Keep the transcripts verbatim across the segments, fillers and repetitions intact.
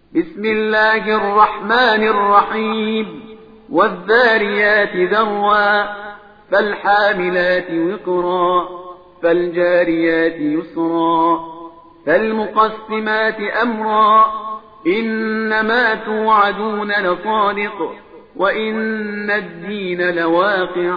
بسم الله الرحمن الرحيم والذاريات ذروا فالحاملات وقرا فالجاريات يسرا فالمقسمات أمرا إنما توعدون لصادق وإن الدين لواقع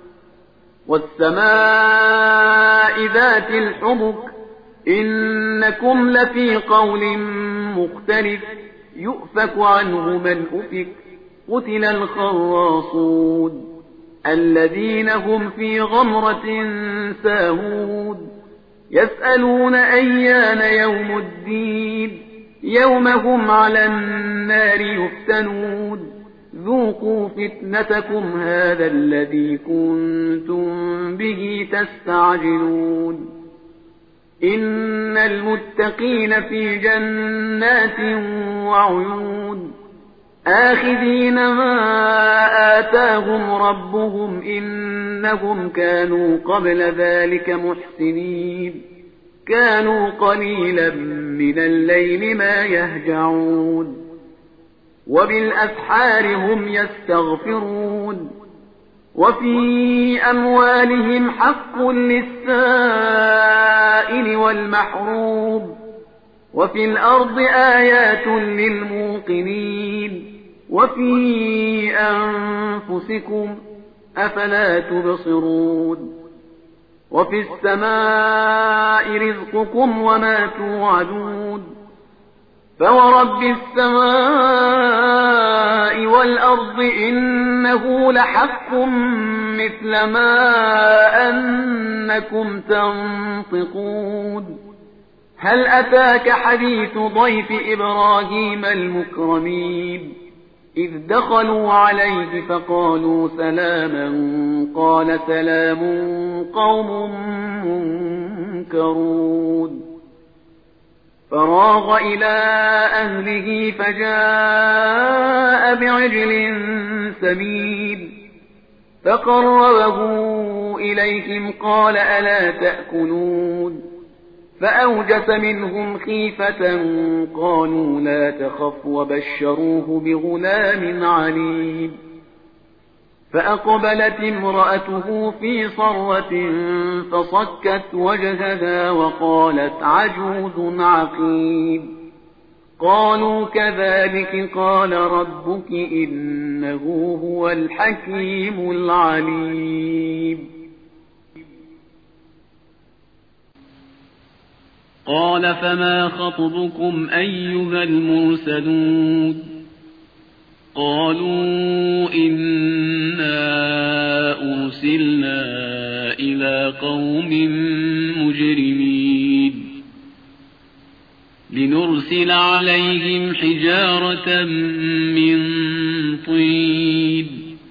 والسماء ذات الحبك إنكم لفي قول مختلف يؤفك عنه من أفك قتل الخراصون الذين هم في غمرة ساهون يسألون أيان يوم الدين يوم هم على النار يفتنون ذوقوا فتنتكم هذا الذي كنتم به تستعجلون إن المتقين في جنات وعيون آخذين ما آتاهم ربهم إنهم كانوا قبل ذلك محسنين كانوا قليلا من الليل ما يهجعون وبالأسحار هم يستغفرون وفي أموالهم حق للسائل والمحروم وفي الأرض آيات للموقنين وفي أنفسكم أفلا تبصرون وفي السماء رزقكم وما توعدون فورب السماء والأرض إنه لحق مثل ما أنكم تنطقون هل أتاك حديث ضيف إبراهيم المكرمين إذ دخلوا عليه فقالوا سلاما قال سلام قوم منكرون فراغ إلى أهله فجاء بعجل سمين فقربه إليهم قال ألا تأكلون فأوجس منهم خيفة قالوا لا تخف وبشروه بغلام عليم فأقبلت امرأته في صرة فصكت وجهها وقالت عجوز عقيم قالوا كذلك قال ربك إنه هو الحكيم العليم قال فما خطبكم أيها المرسلون قالوا إنا أرسلنا إلى قوم مجرمين لنرسل عليهم حجارة من طين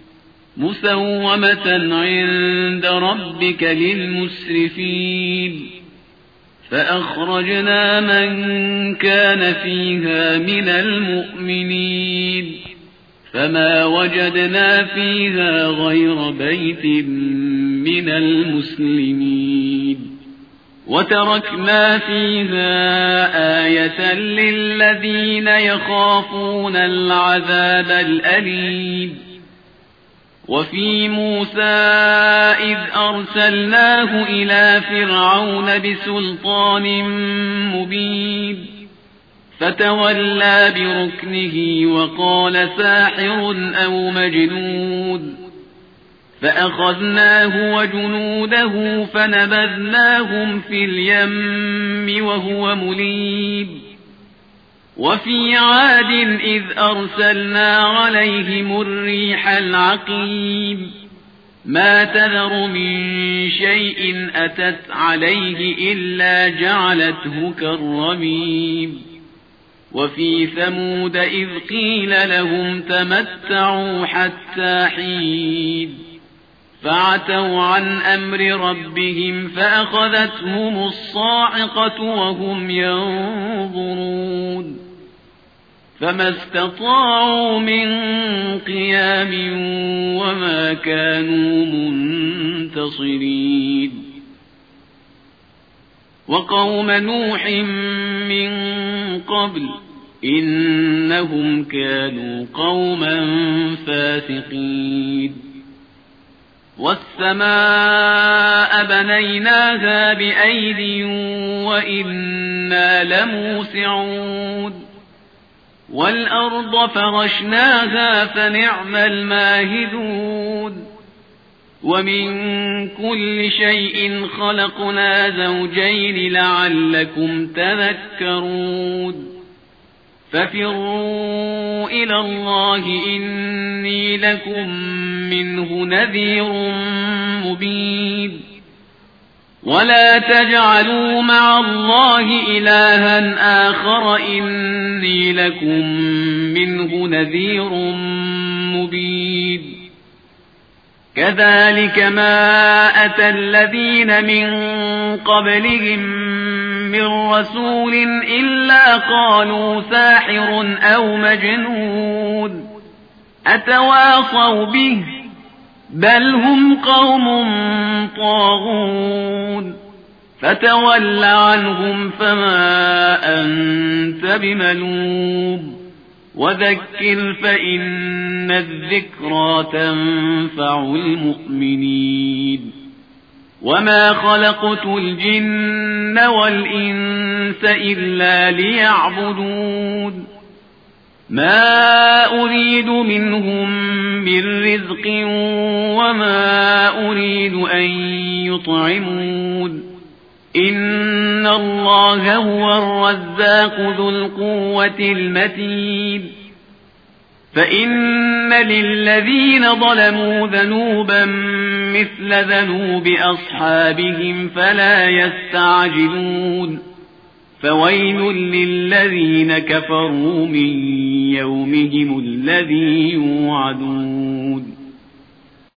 مسومة عند ربك للمسرفين فأخرجنا من كان فيها من المؤمنين فما وجدنا فيها غير بيت من المسلمين وتركنا فيها آية للذين يخافون العذاب الأليم وفي موسى إذ أرسلناه إلى فرعون بسلطان مبين فتولى بركنه وقال ساحر أو مجنون فأخذناه وجنوده فنبذناهم في اليم وهو مليم وفي عاد إذ أرسلنا عليهم الريح العقيم ما تذر من شيء أتت عليه إلا جعلته كالرميم وفي ثمود إذ قيل لهم تمتعوا حتى حين فعتوا عن أمر ربهم فأخذتهم الصاعقة وهم ينظرون فما استطاعوا من قيام وما كانوا منتصرين وقوم نوح من قبل إنهم كانوا قوما فاسقين والسماء بنيناها بأيد وإنا لموسعون والأرض فرشناها فنعم الماهدون ومن كل شيء خلقنا زوجين لعلكم تذكرون ففروا إلى الله إني لكم منه نذير مبين ولا تجعلوا مع الله إلها آخر إني لكم منه نذير مبين كذلك ما أتى الذين من قبلهم من رسول إلا قالوا ساحر أو مجنون أتواصوا به بل هم قوم طاغون فتول عنهم فما أنت بملوم وذكر فإن الذكرى تنفع المؤمنين وما خلقت الجن والإنس إلا ليعبدون ما أريد منهم من رزق وما أريد أن يطعمون إن الله هو الرزاق ذو القوة المتين فإن للذين ظلموا ذنوبا مثل ذنوب أصحابهم فلا يستعجلون فويل للذين كفروا من يومهم الذي يوعدون